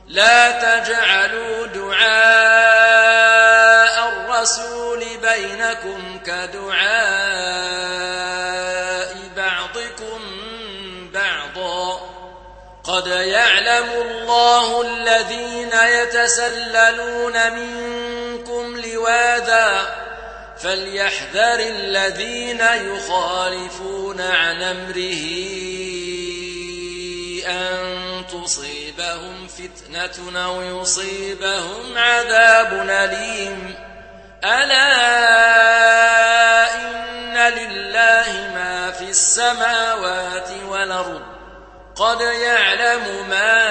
لا تجعلوا دعاء الرسول بينكم كدعاء بعضكم بعضا قد يعلم الله الذين يتسللون منكم لواذا فليحذر الذين يخالفون عن أمره أن تصيبهم فتنة أو يصيبهم عذاب أليم ألا إن لله ما في السماوات والأرض قد يعلم ما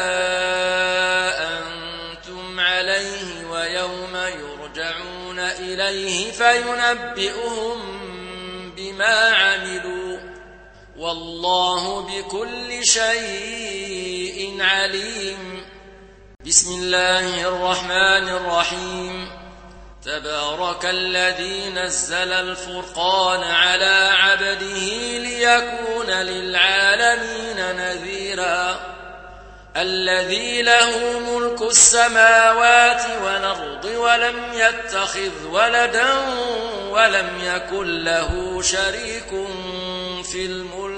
أنتم عليه ويوم يرجعون إليه فينبئهم بما عملوا والله بكل شيء عليم. بسم الله الرحمن الرحيم. تبارك الذي نزل الفرقان على عبده ليكون للعالمين نذيرا الذي له ملك السماوات والأرض ولم يتخذ ولدا ولم يكن له شريك في الملك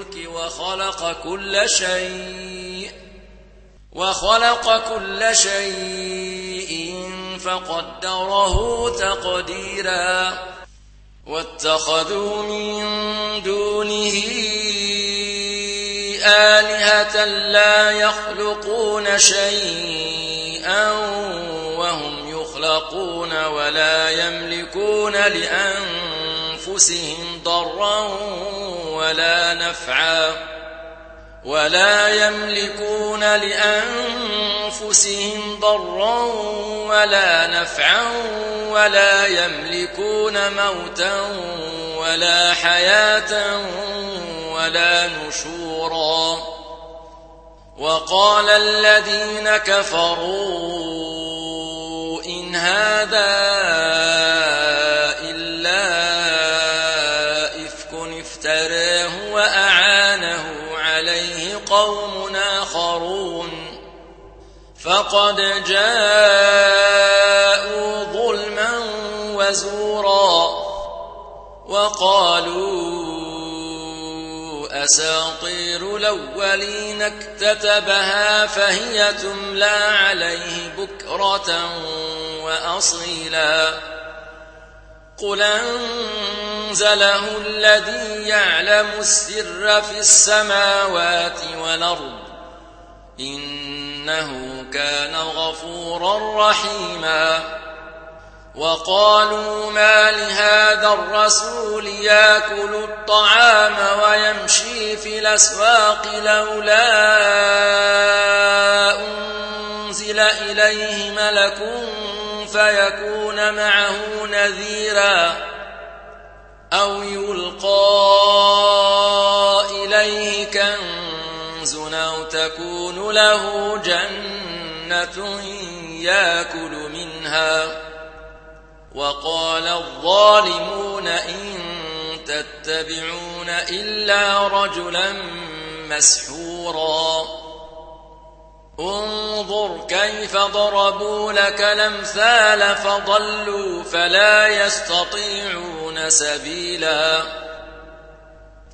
وخلق كل شيء فقدره تقديرا واتخذوا من دونه آلهة لا يخلقون شيئا وهم يخلقون ولا يملكون لأنفسهم ضرا ولا نفعا ولا يملكون موتا ولا حياة ولا نشورا وقال الذين كفروا إن هذا إلا إفك افتراه وأعانه عليه قوم آخرون فقد جاءوا ظلما وزورا وقالوا أساطير الأولين اكتتبها فهي تملى عليه بكرة وأصيلا قل أنزله الذي يعلم السر في السماوات والأرض إنه كان غفورا رحيما وقالوا ما لهذا الرسول يأكل الطعام ويمشي في الأسواق لولا أنزل إليه ملك فيكون معه نذيرا أو يلقى إليه كنز أو تكون له جنة يأكل منها وقال الظالمون إن تتبعون إلا رجلا مسحورا انظر كيف ضربوا لك الأمثال فضلوا فلا يستطيعون سبيلا